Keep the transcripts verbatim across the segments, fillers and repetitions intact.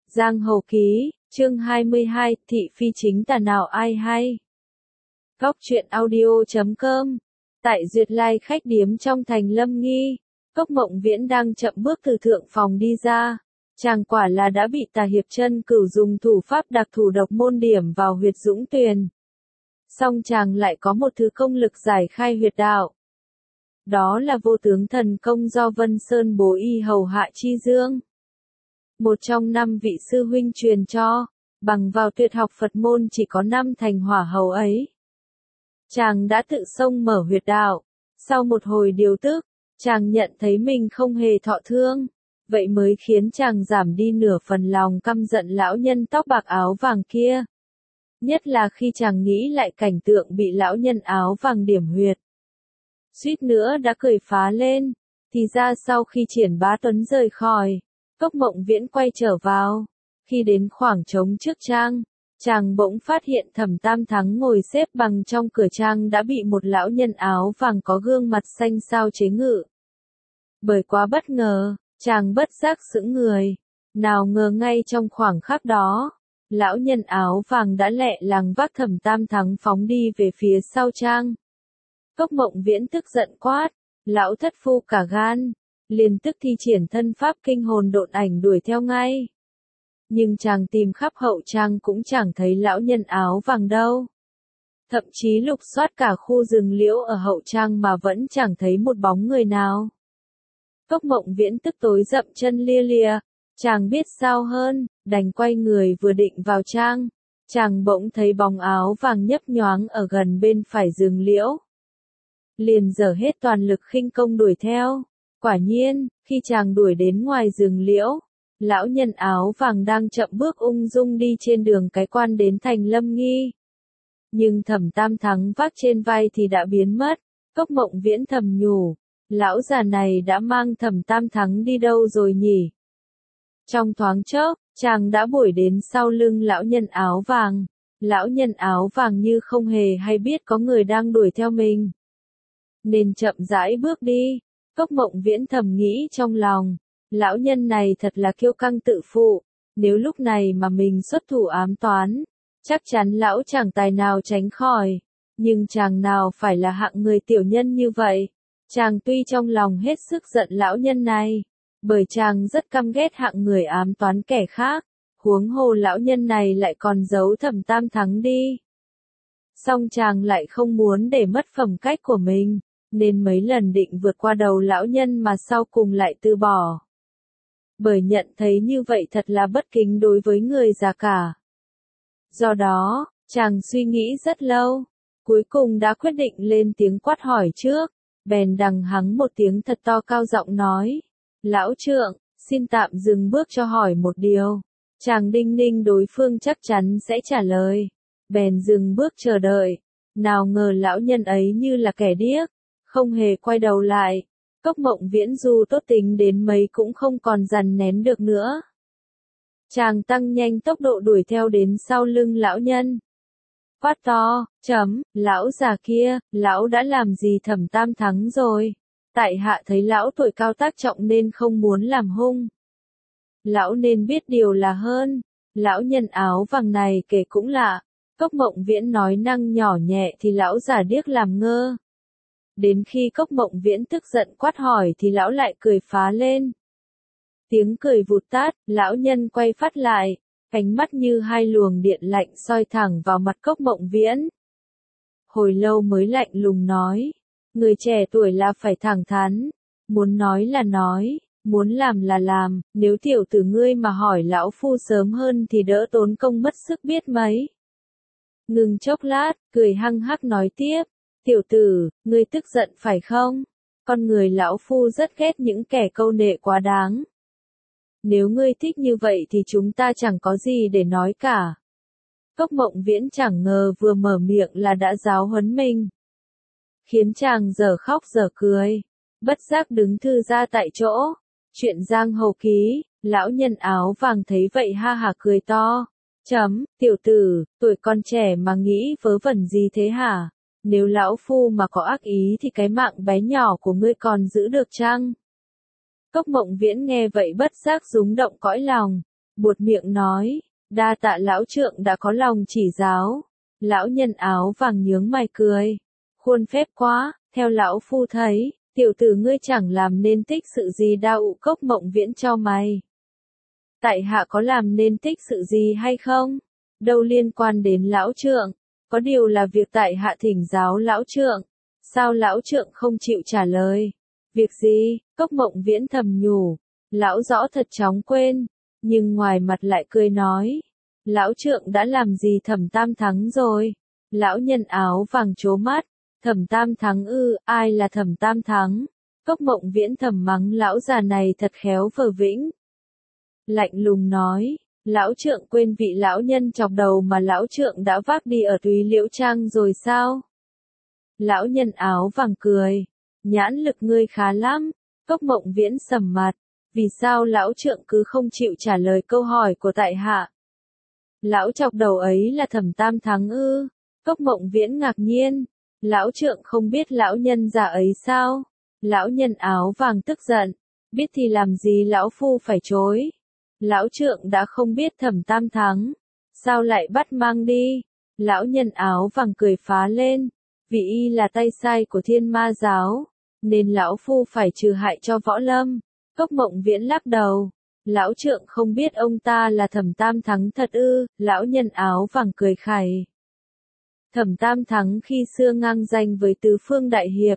Giang Hồ Ký, chương hai mươi hai, thị phi chính tà nào ai hay. Góc truyện audio chấm com. Tại Duyệt Lai khách điếm trong thành Lâm Nghi, Cốc Mộng Viễn đang chậm bước từ thượng phòng đi ra. Chàng quả là đã bị Tà Hiệp Chân Cửu dùng thủ pháp đặc thủ độc môn điểm vào huyệt dũng tuyền. Song chàng lại có một thứ công lực giải khai huyệt đạo. Đó là vô tướng thần công do Vân Sơn bố y hầu hạ chi dương. Một trong năm vị sư huynh truyền cho, bằng vào tuyệt học Phật môn chỉ có năm thành hỏa hầu ấy. Chàng đã tự xông mở huyệt đạo, sau một hồi điều tức, chàng nhận thấy mình không hề thọ thương, vậy mới khiến chàng giảm đi nửa phần lòng căm giận lão nhân tóc bạc áo vàng kia. Nhất là khi chàng nghĩ lại cảnh tượng bị lão nhân áo vàng điểm huyệt. Suýt nữa đã cười phá lên, thì ra sau khi Triển Bá Tuấn rời khỏi, Cốc Mộng Viễn quay trở vào. Khi đến khoảng trống trước trang, chàng bỗng phát hiện Thẩm Tam Thắng ngồi xếp bằng trong cửa trang đã bị một lão nhân áo vàng có gương mặt xanh xao chế ngự. Bởi quá bất ngờ, chàng bất giác sững người. Nào ngờ ngay trong khoảng khắc đó, lão nhân áo vàng đã lẹ làng vác Thẩm Tam Thắng phóng đi về phía sau trang. Cốc Mộng Viễn tức giận quát, lão thất phu cả gan, liền tức thi triển thân pháp kinh hồn độn ảnh đuổi theo ngay. Nhưng chàng tìm khắp hậu trang cũng chẳng thấy lão nhân áo vàng đâu. Thậm chí lục soát cả khu rừng liễu ở hậu trang mà vẫn chẳng thấy một bóng người nào. Cốc Mộng Viễn tức tối dậm chân lia lịa, chàng biết sao hơn, đành quay người vừa định vào trang. Chàng bỗng thấy bóng áo vàng nhấp nhoáng ở gần bên phải rừng liễu. Liền dở hết toàn lực khinh công đuổi theo. Quả nhiên, khi chàng đuổi đến ngoài rừng liễu, lão nhân áo vàng đang chậm bước ung dung đi trên đường cái quan đến thành Lâm Nghi. Nhưng Thẩm Tam Thắng vác trên vai thì đã biến mất. Cốc Mộng Viễn thầm nhủ, lão già này đã mang Thẩm Tam Thắng đi đâu rồi nhỉ? Trong thoáng chốc, chàng đã bủi đến sau lưng lão nhân áo vàng. Lão nhân áo vàng như không hề hay biết có người đang đuổi theo mình, nên chậm rãi bước đi. Cốc Mộng Viễn thầm nghĩ trong lòng, lão nhân này thật là kiêu căng tự phụ, nếu lúc này mà mình xuất thủ ám toán, chắc chắn lão chẳng tài nào tránh khỏi, nhưng chàng nào phải là hạng người tiểu nhân như vậy. Chàng tuy trong lòng hết sức giận lão nhân này, bởi chàng rất căm ghét hạng người ám toán kẻ khác, huống hồ lão nhân này lại còn giấu Thẩm Tam Thắng đi. Song chàng lại không muốn để mất phẩm cách của mình, nên mấy lần định vượt qua đầu lão nhân mà sau cùng lại từ bỏ. Bởi nhận thấy như vậy thật là bất kính đối với người già cả. Do đó, chàng suy nghĩ rất lâu, cuối cùng đã quyết định lên tiếng quát hỏi trước, bèn đằng hắng một tiếng thật to cao giọng nói, lão trượng, xin tạm dừng bước cho hỏi một điều. Chàng đinh ninh đối phương chắc chắn sẽ trả lời, bèn dừng bước chờ đợi. Nào ngờ lão nhân ấy như là kẻ điếc, không hề quay đầu lại. Cốc Mộng Viễn dù tốt tính đến mấy cũng không còn dằn nén được nữa. Chàng tăng nhanh tốc độ đuổi theo đến sau lưng lão nhân. Quát to, chấm, lão già kia, lão đã làm gì Thẩm Tam Thắng rồi? Tại hạ thấy lão tuổi cao tác trọng nên không muốn làm hung. Lão nên biết điều là hơn. Lão nhân áo vàng này kể cũng lạ. Cốc Mộng Viễn nói năng nhỏ nhẹ thì lão già điếc làm ngơ. Đến khi Cốc Mộng Viễn tức giận quát hỏi thì lão lại cười phá lên. Tiếng cười vụt tát, lão nhân quay phát lại, ánh mắt như hai luồng điện lạnh soi thẳng vào mặt Cốc Mộng Viễn. Hồi lâu mới lạnh lùng nói, người trẻ tuổi là phải thẳng thắn, muốn nói là nói, muốn làm là làm, nếu tiểu tử ngươi mà hỏi lão phu sớm hơn thì đỡ tốn công mất sức biết mấy. Ngừng chốc lát, cười hăng hắc nói tiếp. Tiểu tử, ngươi tức giận phải không? Con người lão phu rất ghét những kẻ câu nệ quá đáng. Nếu ngươi thích như vậy thì chúng ta chẳng có gì để nói cả. Cốc Mộng Viễn chẳng ngờ vừa mở miệng là đã giáo huấn mình, khiến chàng giờ khóc giờ cười, bất giác đứng thư ra tại chỗ. Chuyện Giang Hồ Ký, lão nhân áo vàng thấy vậy ha hả cười to. Chấm, tiểu tử, tuổi con trẻ mà nghĩ vớ vẩn gì thế hả? Nếu lão phu mà có ác ý thì cái mạng bé nhỏ của ngươi còn giữ được chăng? Cốc Mộng Viễn nghe vậy bất giác rúng động cõi lòng, buột miệng nói, đa tạ lão trượng đã có lòng chỉ giáo. Lão nhân áo vàng nhướng mày cười, khuôn phép quá, theo lão phu thấy, tiểu tử ngươi chẳng làm nên tích sự gì đao ụ cốc mộng viễn cho mày. Tại hạ có làm nên tích sự gì hay không? Đâu liên quan đến lão trượng, có điều là việc tại hạ thỉnh giáo lão trượng. Sao lão trượng không chịu trả lời? Việc gì? Cốc mộng viễn thầm nhủ, lão rõ thật chóng quên, nhưng ngoài mặt lại cười nói, lão trượng đã làm gì Thẩm Tam Thắng rồi? Lão nhân áo vàng trố mắt, Thẩm Tam Thắng ư, ai là Thẩm Tam Thắng? Cốc mộng viễn thầm mắng lão già này thật khéo vờ vĩnh. Lạnh lùng nói, lão trượng quên vị lão nhân chọc đầu mà lão trượng đã vác đi ở Túy Liễu Trang rồi sao? Lão nhân áo vàng cười, nhãn lực ngươi khá lắm. Cốc mộng viễn sầm mặt, vì sao lão trượng cứ không chịu trả lời câu hỏi của tại hạ? Lão chọc đầu ấy là Thẩm Tam Thắng ư? Cốc mộng viễn ngạc nhiên, lão trượng không biết lão nhân già ấy sao? Lão nhân áo vàng tức giận, biết thì làm gì lão phu phải chối. Lão trượng đã không biết Thẩm Tam Thắng, sao lại bắt mang đi? Lão nhân áo vàng cười phá lên, vì y là tay sai của Thiên Ma giáo, nên lão phu phải trừ hại cho võ lâm. Cốc mộng viễn lắc đầu, lão trượng không biết ông ta là Thẩm Tam Thắng thật ư? Lão nhân áo vàng cười khẩy. Thẩm Tam Thắng khi xưa ngang danh với tứ phương đại hiệp,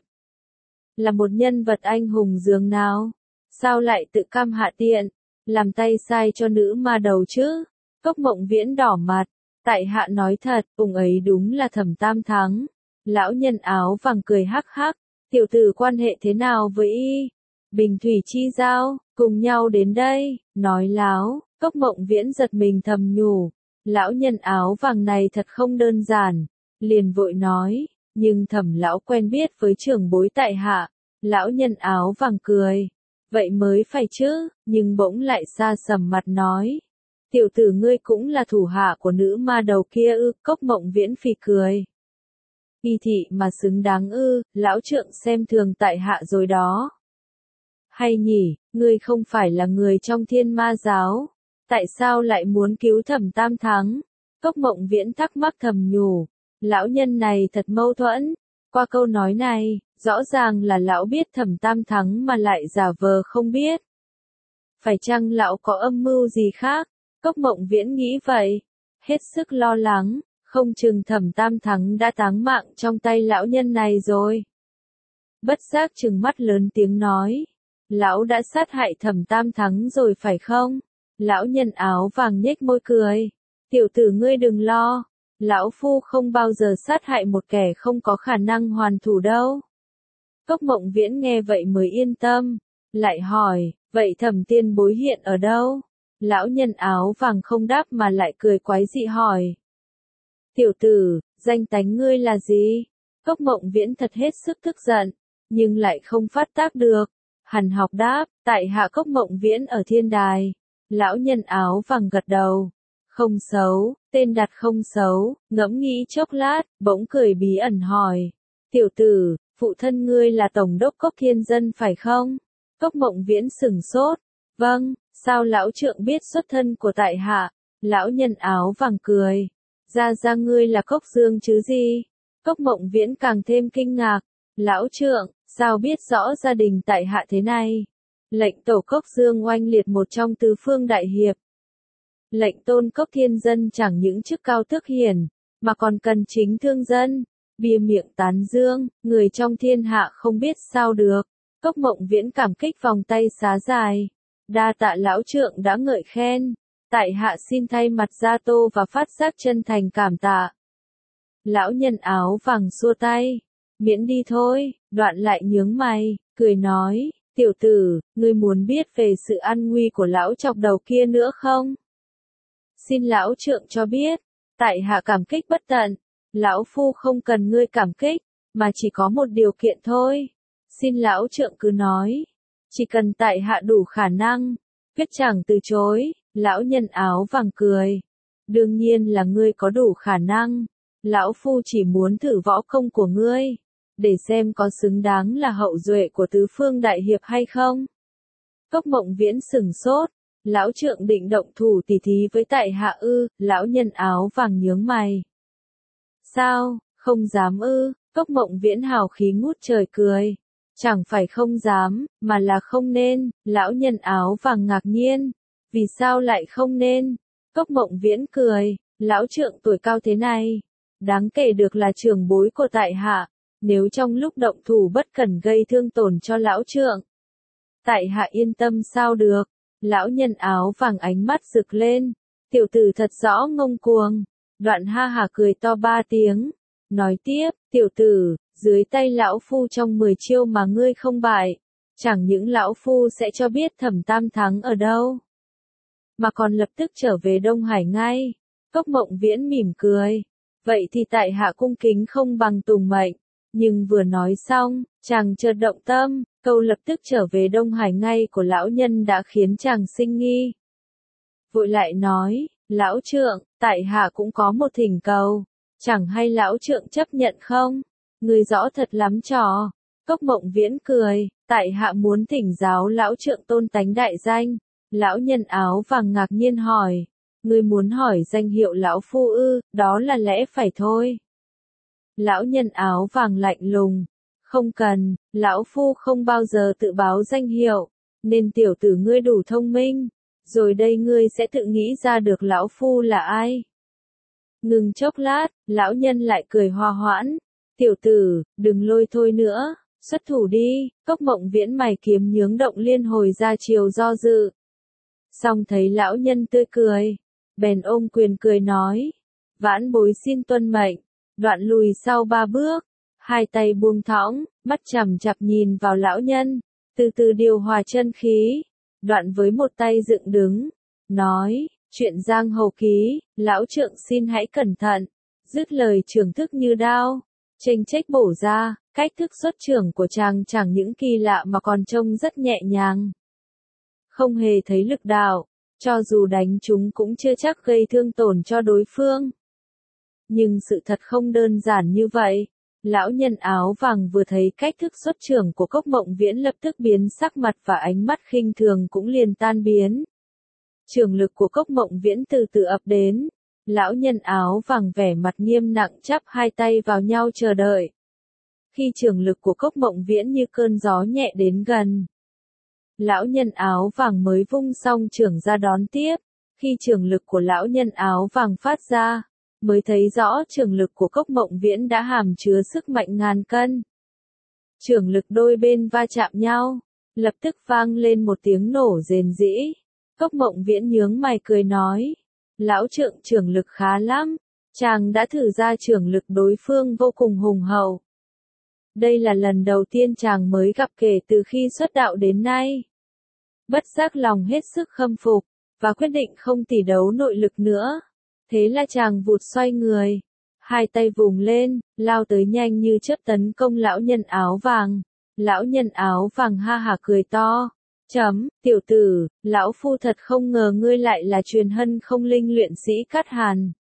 là một nhân vật anh hùng dường nào, sao lại tự cam hạ tiện, làm tay sai cho nữ ma đầu chứ? Cốc mộng viễn đỏ mặt, tại hạ nói thật, ông ấy đúng là Thẩm Tam Thắng. Lão nhân áo vàng cười hắc hắc, tiểu tử quan hệ thế nào với y? Bình thủy chi giao, cùng nhau đến đây, nói láo. Cốc mộng viễn giật mình thầm nhủ, lão nhân áo vàng này thật không đơn giản, liền vội nói, nhưng Thẩm lão quen biết với trưởng bối tại hạ. Lão nhân áo vàng cười, vậy mới phải chứ, nhưng bỗng lại xa sầm mặt nói, tiểu tử ngươi cũng là thủ hạ của nữ ma đầu kia ư? Cốc mộng viễn phì cười, y thị mà xứng đáng ư? Lão trượng xem thường tại hạ rồi đó. Hay nhỉ, ngươi không phải là người trong Thiên Ma giáo, tại sao lại muốn cứu Thẩm Tam Thắng? Cốc mộng viễn thắc mắc thầm nhủ, lão nhân này thật mâu thuẫn. Qua câu nói này, rõ ràng là lão biết Thẩm Tam Thắng mà lại giả vờ không biết. Phải chăng lão có âm mưu gì khác? Cốc mộng viễn nghĩ vậy, hết sức lo lắng, không chừng Thẩm Tam Thắng đã táng mạng trong tay lão nhân này rồi. Bất giác trừng mắt lớn tiếng nói, lão đã sát hại Thẩm Tam Thắng rồi phải không? Lão nhân áo vàng nhếch môi cười, tiểu tử ngươi đừng lo, lão phu không bao giờ sát hại một kẻ không có khả năng hoàn thủ đâu. Cốc mộng viễn nghe vậy mới yên tâm, lại hỏi, vậy Thẩm tiên bối hiện ở đâu? Lão nhân áo vàng không đáp mà lại cười quái dị hỏi, tiểu tử, danh tánh ngươi là gì? Cốc mộng viễn thật hết sức tức giận, nhưng lại không phát tác được. Hằn học đáp, tại hạ Cốc mộng viễn ở thiên đài. Lão nhân áo vàng gật đầu, không xấu, tên đặt không xấu. Ngẫm nghĩ chốc lát, bỗng cười bí ẩn hỏi, tiểu tử, phụ thân ngươi là tổng đốc Cốc Thiên Dân phải không? Cốc mộng viễn sửng sốt, vâng, sao lão trượng biết xuất thân của tại hạ? Lão nhân áo vàng cười, ra ra ngươi là Cốc Dương chứ gì? Cốc mộng viễn càng thêm kinh ngạc, lão trượng, sao biết rõ gia đình tại hạ thế này? Lệnh tổ Cốc Dương oanh liệt một trong tứ phương đại hiệp. Lệnh tôn Cốc Thiên Dân chẳng những chức cao tước hiển, mà còn cần chính thương dân. Bia miệng tán dương, người trong thiên hạ không biết sao được. Cốc mộng viễn cảm kích vòng tay xá dài. Đa tạ lão trượng đã ngợi khen. Tại hạ xin thay mặt gia tô và phát giác chân thành cảm tạ. Lão nhân áo vàng xua tay, miễn đi thôi. Đoạn lại nhướng mày, cười nói, tiểu tử, ngươi muốn biết về sự an nguy của lão chọc đầu kia nữa không? Xin lão trượng cho biết, tại hạ cảm kích bất tận. Lão phu không cần ngươi cảm kích, mà chỉ có một điều kiện thôi. Xin lão trượng cứ nói, chỉ cần tại hạ đủ khả năng, quyết chẳng từ chối. Lão nhân áo vàng cười, đương nhiên là ngươi có đủ khả năng. Lão phu chỉ muốn thử võ công của ngươi, để xem có xứng đáng là hậu duệ của tứ phương đại hiệp hay không. Cốc mộng viễn sửng sốt, Lão trượng định động thủ tỉ thí với tại hạ ư? Lão nhân áo vàng nhướng mày. Sao, không dám ư? Cốc Mộng Viễn hào khí ngút trời cười. Chẳng phải không dám, mà là không nên. Lão nhân áo vàng ngạc nhiên. Vì sao lại không nên? Cốc Mộng Viễn cười. Lão trượng tuổi cao thế này, đáng kể được là trưởng bối của tại hạ. Nếu trong lúc động thủ bất cẩn gây thương tổn cho lão trượng, tại hạ yên tâm sao được? Lão nhân áo vàng ánh mắt rực lên. Tiểu tử thật rõ ngông cuồng. Đoạn ha hả cười to ba tiếng. Nói tiếp, tiểu tử, dưới tay lão phu trong mười chiêu mà ngươi không bại. Chẳng những lão phu sẽ cho biết Thẩm Tam thắng ở đâu, mà còn lập tức trở về Đông Hải ngay. Cốc Mộng Viễn mỉm cười. Vậy thì tại hạ cung kính không bằng tùng mệnh. Nhưng vừa nói xong, chàng chợt động tâm, câu lập tức trở về Đông Hải ngay của lão nhân đã khiến chàng sinh nghi. Vội lại nói, lão trượng, tại hạ cũng có một thỉnh cầu, chẳng hay lão trượng chấp nhận không? Người rõ thật lắm trò. Cốc Mộng Viễn cười, tại hạ muốn thỉnh giáo lão trượng tôn tánh đại danh. Lão nhân áo vàng ngạc nhiên hỏi, ngươi muốn hỏi danh hiệu lão phu ư? Đó là lẽ phải thôi. Lão nhân áo vàng lạnh lùng, không cần, lão phu không bao giờ tự báo danh hiệu, nên tiểu tử ngươi đủ thông minh, rồi đây ngươi sẽ tự nghĩ ra được lão phu là ai. Ngừng chốc lát, lão nhân lại cười hòa hoãn, tiểu tử, đừng lôi thôi nữa, xuất thủ đi. Cốc Mộng Viễn mày kiếm nhướng động liên hồi ra chiều do dự. Xong thấy lão nhân tươi cười, bèn ôm quyền cười nói, vãn bối xin tuân mệnh. Đoạn lùi sau ba bước, hai tay buông thõng, mắt chằm chặp nhìn vào lão nhân, từ từ điều hòa chân khí. Đoạn với một tay dựng đứng, nói, chuyện giang hồ ký, lão trượng xin hãy cẩn thận. Dứt lời trường thức như đao, chênh chếch bổ ra. Cách thức xuất trưởng của chàng chẳng những kỳ lạ mà còn trông rất nhẹ nhàng, không hề thấy lực đạo, cho dù đánh chúng cũng chưa chắc gây thương tổn cho đối phương. Nhưng sự thật không đơn giản như vậy. Lão nhân áo vàng vừa thấy cách thức xuất trưởng của Cốc Mộng Viễn lập tức biến sắc mặt, và ánh mắt khinh thường cũng liền tan biến. Trường lực của Cốc Mộng Viễn từ từ ập đến. Lão nhân áo vàng vẻ mặt nghiêm nặng chắp hai tay vào nhau chờ đợi. Khi trường lực của Cốc Mộng Viễn như cơn gió nhẹ đến gần, lão nhân áo vàng mới vung song trường ra đón tiếp. Khi trường lực của lão nhân áo vàng phát ra, mới thấy rõ trường lực của Cốc Mộng Viễn đã hàm chứa sức mạnh ngàn cân. Trường lực đôi bên va chạm nhau, lập tức vang lên một tiếng nổ rền rĩ. Cốc Mộng Viễn nhướng mày cười nói, lão trượng trường lực khá lắm, chàng đã thử ra trường lực đối phương vô cùng hùng hậu. Đây là lần đầu tiên chàng mới gặp kể từ khi xuất đạo đến nay. Bất giác lòng hết sức khâm phục, và quyết định không tỉ đấu nội lực nữa. Thế là chàng vụt xoay người, hai tay vùng lên, lao tới nhanh như chớp tấn công lão nhân áo vàng. Lão nhân áo vàng ha hả cười to, chấm, tiểu tử, lão phu thật không ngờ ngươi lại là truyền hân không linh luyện sĩ Cát Hàn.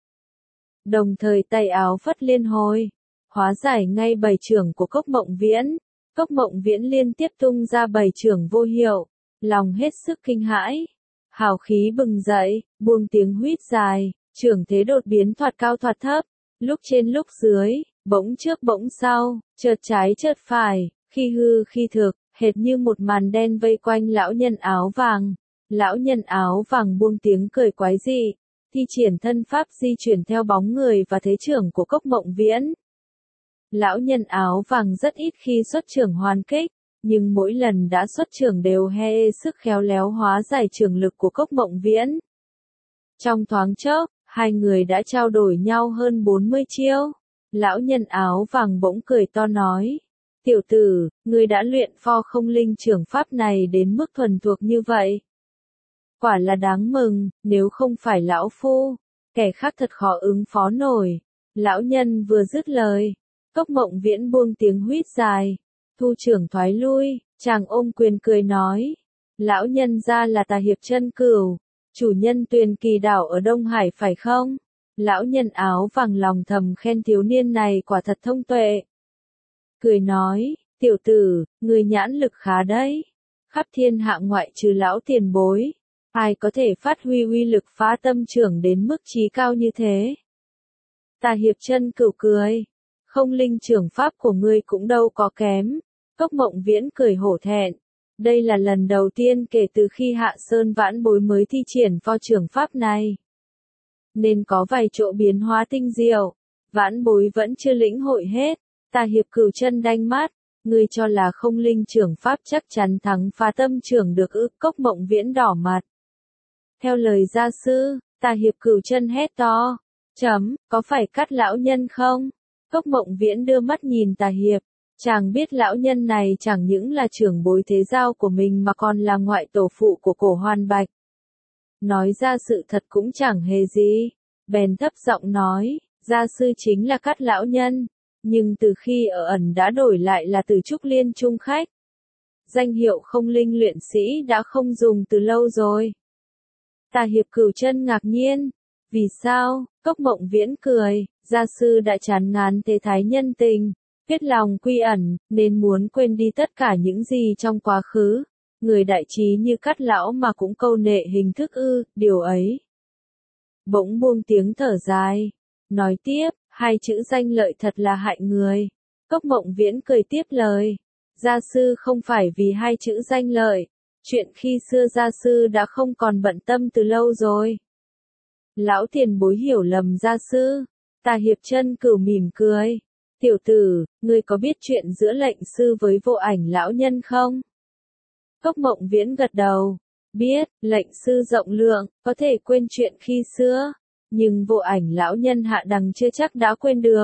Đồng thời tay áo phất liên hồi, hóa giải ngay bảy chưởng của Cốc Mộng Viễn. Cốc Mộng Viễn liên tiếp tung ra bảy chưởng vô hiệu, lòng hết sức kinh hãi, hào khí bừng dậy, buông tiếng huýt dài, chưởng thế đột biến thoạt cao thoạt thấp, lúc trên lúc dưới, bỗng trước bỗng sau, chợt trái chợt phải, khi hư khi thực, hệt như một màn đen vây quanh lão nhân áo vàng. Lão nhân áo vàng buông tiếng cười quái dị, thi triển thân pháp di chuyển theo bóng người và thế chưởng của Cốc Mộng Viễn. Lão nhân áo vàng rất ít khi xuất chưởng hoàn kích, nhưng mỗi lần đã xuất chưởng đều he sức khéo léo hóa giải chưởng lực của Cốc Mộng Viễn. Trong thoáng chốc, hai người đã trao đổi nhau hơn bốn mươi chiêu. Lão nhân áo vàng bỗng cười to nói, tiểu tử, ngươi đã luyện pho không linh chưởng pháp này đến mức thuần thuộc như vậy. Quả là đáng mừng, nếu không phải lão phu, kẻ khác thật khó ứng phó nổi. Lão nhân vừa dứt lời, Cốc Mộng Viễn buông tiếng huýt dài, thu chưởng thoái lui, chàng ôm quyền cười nói, lão nhân ra là Tà Hiệp Chân Cửu, chủ nhân Tuyền Kỳ đảo ở Đông Hải phải không? Lão nhân áo vàng lòng thầm khen thiếu niên này quả thật thông tuệ. Cười nói, tiểu tử, người nhãn lực khá đấy, khắp thiên hạ ngoại trừ lão tiền bối, Ai có thể phát huy uy lực phá tâm trưởng đến mức trí cao như thế? Tà Hiệp Chân Cửu cười. Không linh trưởng pháp của ngươi cũng đâu có kém. Cốc Mộng Viễn cười hổ thẹn. Đây là lần đầu tiên kể từ khi Hạ Sơn Vãn Bối mới thi triển pho trưởng pháp này. Nên có vài chỗ biến hóa tinh diệu. Vãn Bối vẫn chưa lĩnh hội hết. Tà Hiệp Cửu Chân đanh mắt. Ngươi cho là không linh trưởng pháp chắc chắn thắng phá tâm trưởng được ư? Cốc Mộng Viễn đỏ mặt. Theo lời gia sư, Tà Hiệp Cửu Chân hét to. Chấm, có phải cắt lão nhân không? Cốc Mộng Viễn đưa mắt nhìn Tà Hiệp. Chàng biết lão nhân này chẳng những là trưởng bối thế giao của mình mà còn là ngoại tổ phụ của Cổ Hoan Bạch. Nói ra sự thật cũng chẳng hề gì. Bèn thấp giọng nói, gia sư chính là cắt lão nhân. Nhưng từ khi ở ẩn đã đổi lại là từ Trúc Liên Trung Khách. Danh hiệu không linh luyện sĩ đã không dùng từ lâu rồi. Tà Hiệp Cửu Chân ngạc nhiên. Vì sao? Cốc Mộng Viễn cười, gia sư đã chán ngán thế thái nhân tình, hết lòng quy ẩn, nên muốn quên đi tất cả những gì trong quá khứ. Người đại trí như cắt lão mà cũng câu nệ hình thức ư, điều ấy. Bỗng buông tiếng thở dài. Nói tiếp, hai chữ danh lợi thật là hại người. Cốc Mộng Viễn cười tiếp lời. Gia sư không phải vì hai chữ danh lợi. Chuyện khi xưa gia sư đã không còn bận tâm từ lâu rồi. Lão tiền bối hiểu lầm gia sư. Tà Hiệp Chân Cửu mỉm cười. Tiểu tử, ngươi có biết chuyện giữa lệnh sư với Vô Ảnh lão nhân không? Cốc Mộng Viễn gật đầu. Biết, lệnh sư rộng lượng, có thể quên chuyện khi xưa. Nhưng Vô Ảnh lão nhân hạ đằng chưa chắc đã quên được.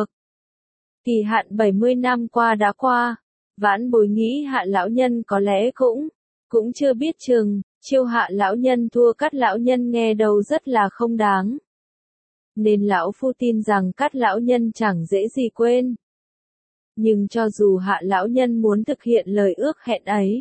Kỳ hạn bảy mươi năm qua đã qua. Vãn Bối nghĩ Hạ lão nhân có lẽ cũng, cũng chưa biết chừng. Chiêu Hạ lão nhân thua Cát lão nhân nghe đầu rất là không đáng. Nên lão phu tin rằng Cát lão nhân chẳng dễ gì quên. Nhưng cho dù Hạ lão nhân muốn thực hiện lời ước hẹn ấy,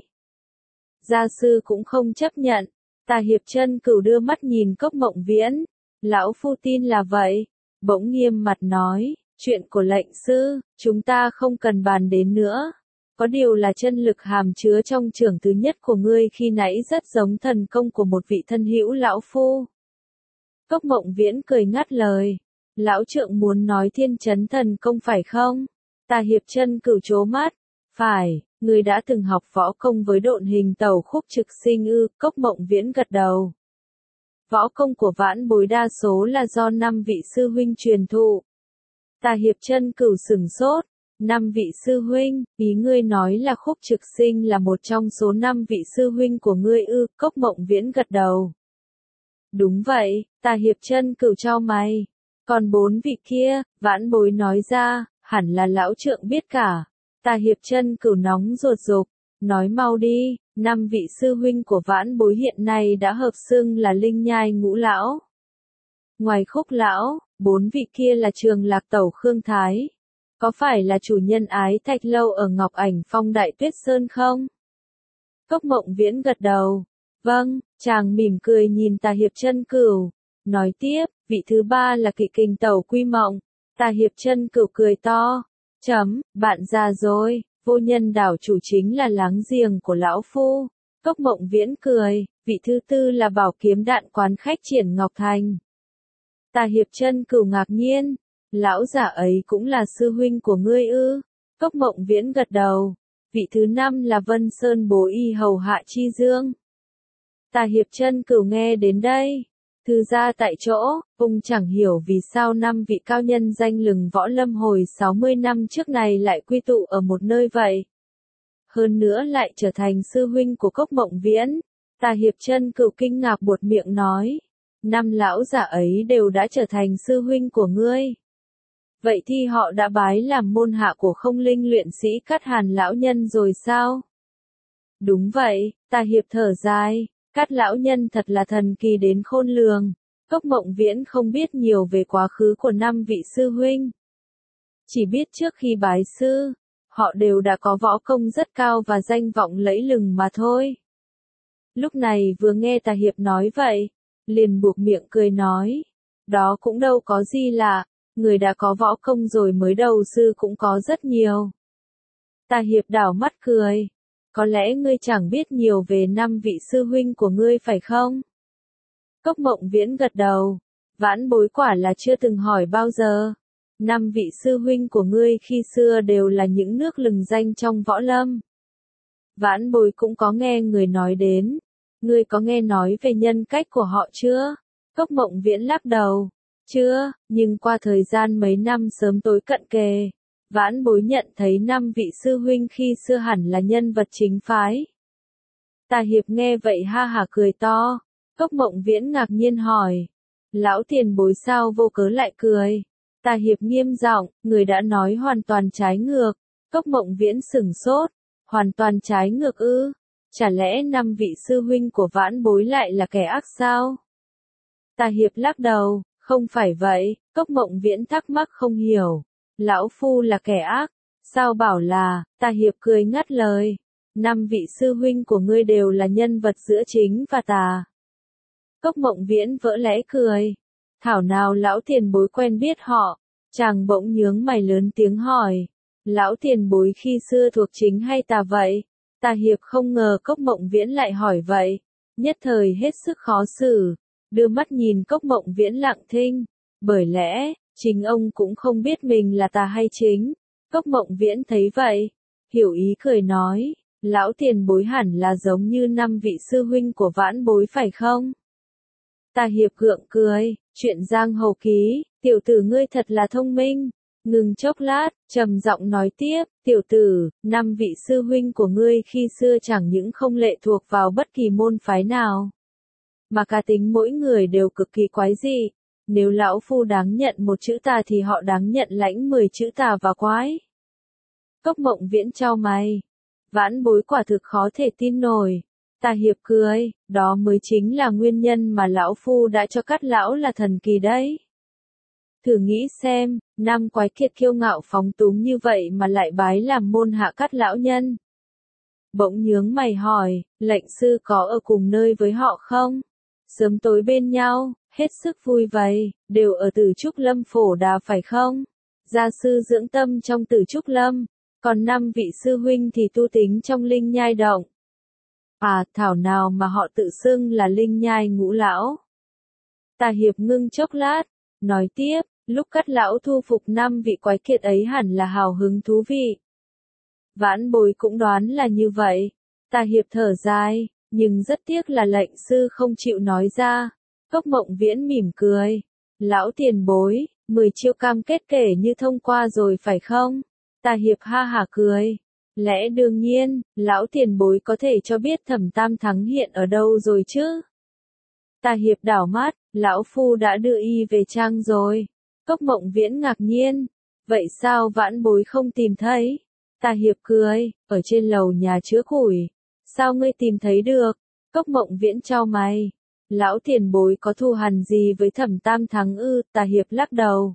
gia sư cũng không chấp nhận. Tà Hiệp Chân Cửu đưa mắt nhìn Cốc Mộng Viễn. Lão phu tin là vậy. Bỗng nghiêm mặt nói, chuyện của lệnh sư, chúng ta không cần bàn đến nữa. Có điều là chân lực hàm chứa trong trưởng thứ nhất của ngươi khi nãy rất giống thần công của một vị thân hữu lão phu. Cốc Mộng Viễn cười ngắt lời. Lão trượng muốn nói Thiên Chấn thần công phải không? Tà Hiệp Chân Cửu trố mắt. Phải, ngươi đã từng học võ công với Độn Hình Tẩu Khúc Trực Sinh ư? Cốc Mộng Viễn gật đầu. Võ công của Vãn Bối đa số là do năm vị sư huynh truyền thụ. Tà Hiệp Chân Cửu sửng sốt. Năm vị sư huynh, ý ngươi nói là Khúc Trực Sinh là một trong số năm vị sư huynh của ngươi ư? Cốc Mộng Viễn gật đầu. Đúng vậy, Tà Hiệp Chân Cửu chau mày. Còn bốn vị kia, Vãn Bối nói ra, hẳn là lão trượng biết cả. Tà Hiệp Chân Cửu nóng ruột rục. Nói mau đi, năm vị sư huynh của Vãn Bối hiện nay đã hợp xưng là Linh Nhai Ngũ lão. Ngoài Khúc lão, bốn vị kia là Trường Lạc Tẩu Khương Thái. Có phải là chủ nhân Ái Thạch Lâu ở Ngọc Ảnh Phong Đại Tuyết Sơn không? Cốc Mộng Viễn gật đầu. Vâng, chàng mỉm cười nhìn Tà Hiệp Chân Cửu. Nói tiếp, vị thứ ba là Kỵ Kình Tẩu Quy Mộng. Tà Hiệp Chân Cửu cười to. Chấm, bạn già rồi, Vô Nhân đảo chủ chính là láng giềng của lão phu. Cốc Mộng Viễn cười, vị thứ tư là Bảo Kiếm Đạn Quán Khách Triển Ngọc Thành. Tà Hiệp Chân Cửu ngạc nhiên. Lão giả ấy cũng là sư huynh của ngươi ư? Cốc Mộng Viễn gật đầu. Vị thứ năm là Vân Sơn Bố Y hầu hạ Chi Dương. Tà Hiệp Chân Cửu nghe đến đây, thư ra tại chỗ, ông chẳng hiểu vì sao năm vị cao nhân danh lừng võ lâm hồi sáu mươi năm trước này lại quy tụ ở một nơi vậy. Hơn nữa lại trở thành sư huynh của Cốc Mộng Viễn. Tà Hiệp Chân Cửu kinh ngạc buột miệng nói, năm lão giả ấy đều đã trở thành sư huynh của ngươi. Vậy thì họ đã bái làm môn hạ của không linh luyện sĩ Cát Hàn lão nhân rồi sao? Đúng vậy, Tà Hiệp thở dài, Cát lão nhân thật là thần kỳ đến khôn lường. Cốc Mộng Viễn không biết nhiều về quá khứ của năm vị sư huynh. Chỉ biết trước khi bái sư, họ đều đã có võ công rất cao và danh vọng lẫy lừng mà thôi. Lúc này vừa nghe Tà Hiệp nói vậy, liền buộc miệng cười nói, đó cũng đâu có gì lạ. Người đã có võ công rồi mới đầu sư cũng có rất nhiều. Tà Hiệp đảo mắt cười. Có lẽ ngươi chẳng biết nhiều về năm vị sư huynh của ngươi phải không? Cốc Mộng Viễn gật đầu. Vãn bối quả là chưa từng hỏi bao giờ. Năm vị sư huynh của ngươi khi xưa đều là những nước lừng danh trong võ lâm. Vãn bối cũng có nghe người nói đến. Ngươi có nghe nói về nhân cách của họ chưa? Cốc Mộng Viễn lắc đầu. Chưa, nhưng qua thời gian mấy năm sớm tối cận kề, vãn bối nhận thấy năm vị sư huynh khi xưa hẳn là nhân vật chính phái. Tà Hiệp nghe vậy ha hả cười to. Cốc Mộng Viễn ngạc nhiên hỏi. Lão tiền bối sao vô cớ lại cười? Tà Hiệp nghiêm giọng, người đã nói hoàn toàn trái ngược. Cốc Mộng Viễn sửng sốt. Hoàn toàn trái ngược ư? Chả lẽ năm vị sư huynh của vãn bối lại là kẻ ác sao? Tà Hiệp lắc đầu, không phải vậy. Cốc Mộng Viễn thắc mắc không hiểu. Lão phu là kẻ ác, sao bảo là? Tà Hiệp cười ngắt lời. Năm vị sư huynh của ngươi đều là nhân vật giữa chính và tà. Cốc Mộng Viễn vỡ lẽ cười. Thảo nào lão tiền bối quen biết họ? Chàng bỗng nhướng mày lớn tiếng hỏi. Lão tiền bối khi xưa thuộc chính hay tà vậy? Tà Hiệp không ngờ Cốc Mộng Viễn lại hỏi vậy. Nhất thời hết sức khó xử. Đưa mắt nhìn Cốc Mộng Viễn lặng thinh. Bởi lẽ, chính ông cũng không biết mình là tà hay chính. Cốc Mộng Viễn thấy vậy. Hiểu ý cười nói. Lão tiền bối hẳn là giống như năm vị sư huynh của vãn bối phải không? Tà Hiệp gượng cười. Chuyện giang hồ ký. Tiểu tử ngươi thật là thông minh. Ngừng chốc lát, trầm giọng nói tiếp. Tiểu tử, năm vị sư huynh của ngươi khi xưa chẳng những không lệ thuộc vào bất kỳ môn phái nào, mà cá tính mỗi người đều cực kỳ quái dị. Nếu lão phu đáng nhận một chữ tà thì họ đáng nhận lãnh mười chữ tà và quái. Cốc Mộng Viễn chau mày. Vãn bối quả thực khó thể tin nổi. Tà Hiệp cười, đó mới chính là nguyên nhân mà lão phu đã cho cắt lão là thần kỳ đấy. Thử nghĩ xem, năm quái kiệt kiêu ngạo phóng túng như vậy mà lại bái làm môn hạ cắt lão nhân. Bỗng nhướng mày hỏi, lệnh sư có ở cùng nơi với họ không? Sớm tối bên nhau, hết sức vui vầy, đều ở Tử Trúc Lâm Phổ Đà phải không? Gia sư dưỡng tâm trong Tử Trúc Lâm, còn năm vị sư huynh thì tu tính trong Linh Nhai Động. À, thảo nào mà họ tự xưng là Linh Nhai Ngũ Lão. Tà Hiệp ngưng chốc lát, nói tiếp, lúc cắt lão thu phục năm vị quái kiệt ấy hẳn là hào hứng thú vị. Vãn bối cũng đoán là như vậy. Tà Hiệp thở dài, nhưng rất tiếc là lệnh sư không chịu nói ra. Cốc Mộng Viễn mỉm cười. Lão tiền bối, mười chiêu cam kết kể như thông qua rồi phải không? Tà Hiệp ha hả cười. Lẽ đương nhiên, lão tiền bối có thể cho biết Thẩm Tam Thắng hiện ở đâu rồi chứ? Tà Hiệp đảo mắt, lão phu đã đưa y về trang rồi. Cốc Mộng Viễn ngạc nhiên. Vậy sao vãn bối không tìm thấy? Tà Hiệp cười, ở trên lầu nhà chứa củi. Sao ngươi tìm thấy được? Cốc Mộng Viễn chau mày. Lão tiền bối có thù hằn gì với Thẩm Tam Thắng ư? Tà Hiệp lắc đầu.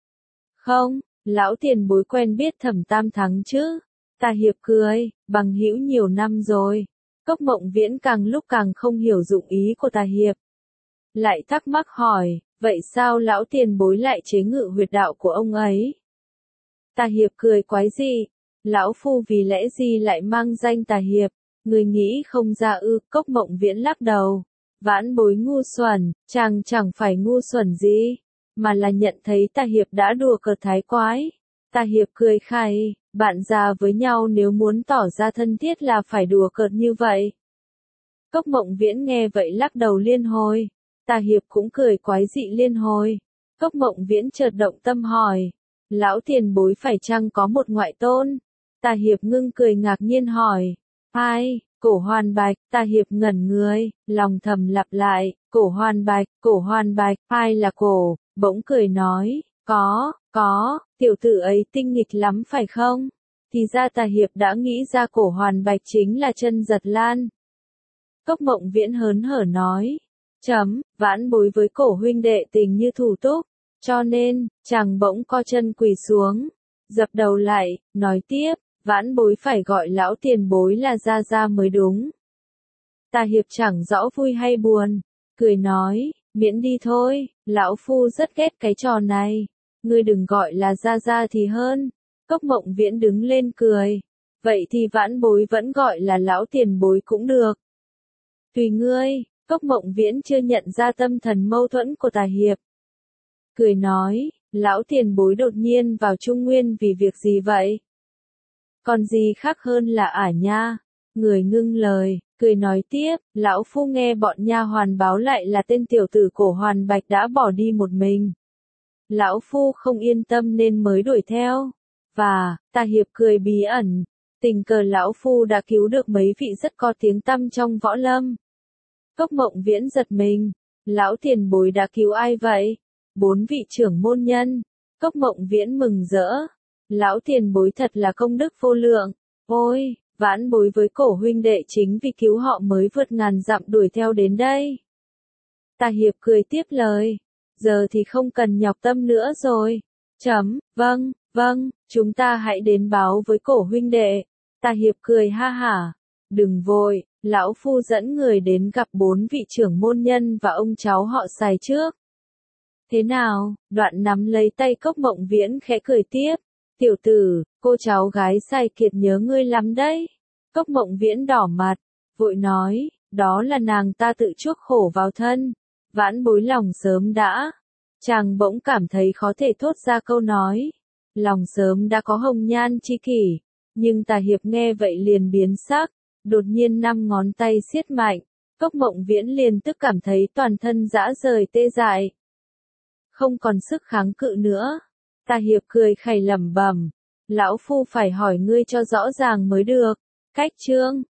Không, lão tiền bối quen biết Thẩm Tam Thắng chứ? Tà Hiệp cười, bằng hữu nhiều năm rồi. Cốc Mộng Viễn càng lúc càng không hiểu dụng ý của Tà Hiệp. Lại thắc mắc hỏi, vậy sao lão tiền bối lại chế ngự huyệt đạo của ông ấy? Tà Hiệp cười quái dị. Lão phu vì lẽ gì lại mang danh Tà Hiệp? Người nghĩ không ra ư? Cốc Mộng Viễn lắc đầu. Vãn bối ngu xuẩn, chàng chẳng phải ngu xuẩn gì, mà là nhận thấy Tà Hiệp đã đùa cợt thái quái. Tà Hiệp cười khai, bạn già với nhau nếu muốn tỏ ra thân thiết là phải đùa cợt như vậy. Cốc Mộng Viễn nghe vậy lắc đầu liên hồi. Tà Hiệp cũng cười quái dị liên hồi. Cốc Mộng Viễn chợt động tâm hỏi. Lão tiền bối phải chăng có một ngoại tôn? Tà Hiệp ngưng cười ngạc nhiên hỏi. Ai? Cổ Hoàn Bạch. Tà Hiệp ngẩn người, lòng thầm lặp lại. Cổ Hoàn Bạch, Cổ Hoàn Bạch, ai là cổ? Bỗng cười nói. Có, có, tiểu tử ấy tinh nghịch lắm phải không? Thì ra Tà Hiệp đã nghĩ ra Cổ Hoàn Bạch chính là Chân Giật Lan. Cốc Mộng Viễn hớn hở nói. Chấm, vãn bối với Cổ huynh đệ tình như thủ túc, cho nên, chàng bỗng co chân quỳ xuống, dập đầu lại, nói tiếp, vãn bối phải gọi lão tiền bối là Gia Gia mới đúng. Tà Hiệp chẳng rõ vui hay buồn, cười nói, miễn đi thôi, lão phu rất ghét cái trò này, ngươi đừng gọi là Gia Gia thì hơn. Cốc Mộng Viễn đứng lên cười, vậy thì vãn bối vẫn gọi là lão tiền bối cũng được. Tùy ngươi. Cốc Mộng Viễn chưa nhận ra tâm thần mâu thuẫn của Tà Hiệp. Cười nói, lão tiền bối đột nhiên vào Trung Nguyên vì việc gì vậy? Còn gì khác hơn là ả nha. Người ngưng lời, cười nói tiếp, lão phu nghe bọn nha hoàn báo lại là tên tiểu tử cổ Hoàn Bạch đã bỏ đi một mình. Lão phu không yên tâm nên mới đuổi theo. Và, Tà Hiệp cười bí ẩn, tình cờ lão phu đã cứu được mấy vị rất có tiếng tăm trong võ lâm. Cốc Mộng Viễn giật mình, lão tiền bối đã cứu ai vậy? Bốn vị trưởng môn nhân. Cốc Mộng Viễn mừng rỡ. Lão tiền bối thật là công đức vô lượng. Ôi, vãn bối với cổ huynh đệ chính vì cứu họ mới vượt ngàn dặm đuổi theo đến đây. Tà Hiệp cười tiếp lời. Giờ thì không cần nhọc tâm nữa rồi. Chấm, vâng, vâng, chúng ta hãy đến báo với cổ huynh đệ. Tà Hiệp cười ha hả. Đừng vội, lão phu dẫn người đến gặp bốn vị trưởng môn nhân và ông cháu họ Sài trước. Thế nào? Đoạn nắm lấy tay Cốc Mộng Viễn khẽ cười tiếp. Tiểu tử, cô cháu gái Sài Kiệt nhớ ngươi lắm đấy. Cốc Mộng Viễn đỏ mặt, vội nói, đó là nàng ta tự chuốc khổ vào thân. Vãn bối lòng sớm đã. Chàng bỗng cảm thấy khó thể thốt ra câu nói. Lòng sớm đã có hồng nhan chi kỷ. Nhưng Tà Hiệp nghe vậy liền biến sắc. Đột nhiên năm ngón tay siết mạnh. Cốc Mộng Viễn liền tức cảm thấy toàn thân rã rời tê dại. Không còn sức kháng cự nữa. Tà Hiệp cười khẩy lẩm bẩm. Lão phu phải hỏi ngươi cho rõ ràng mới được. Cách chương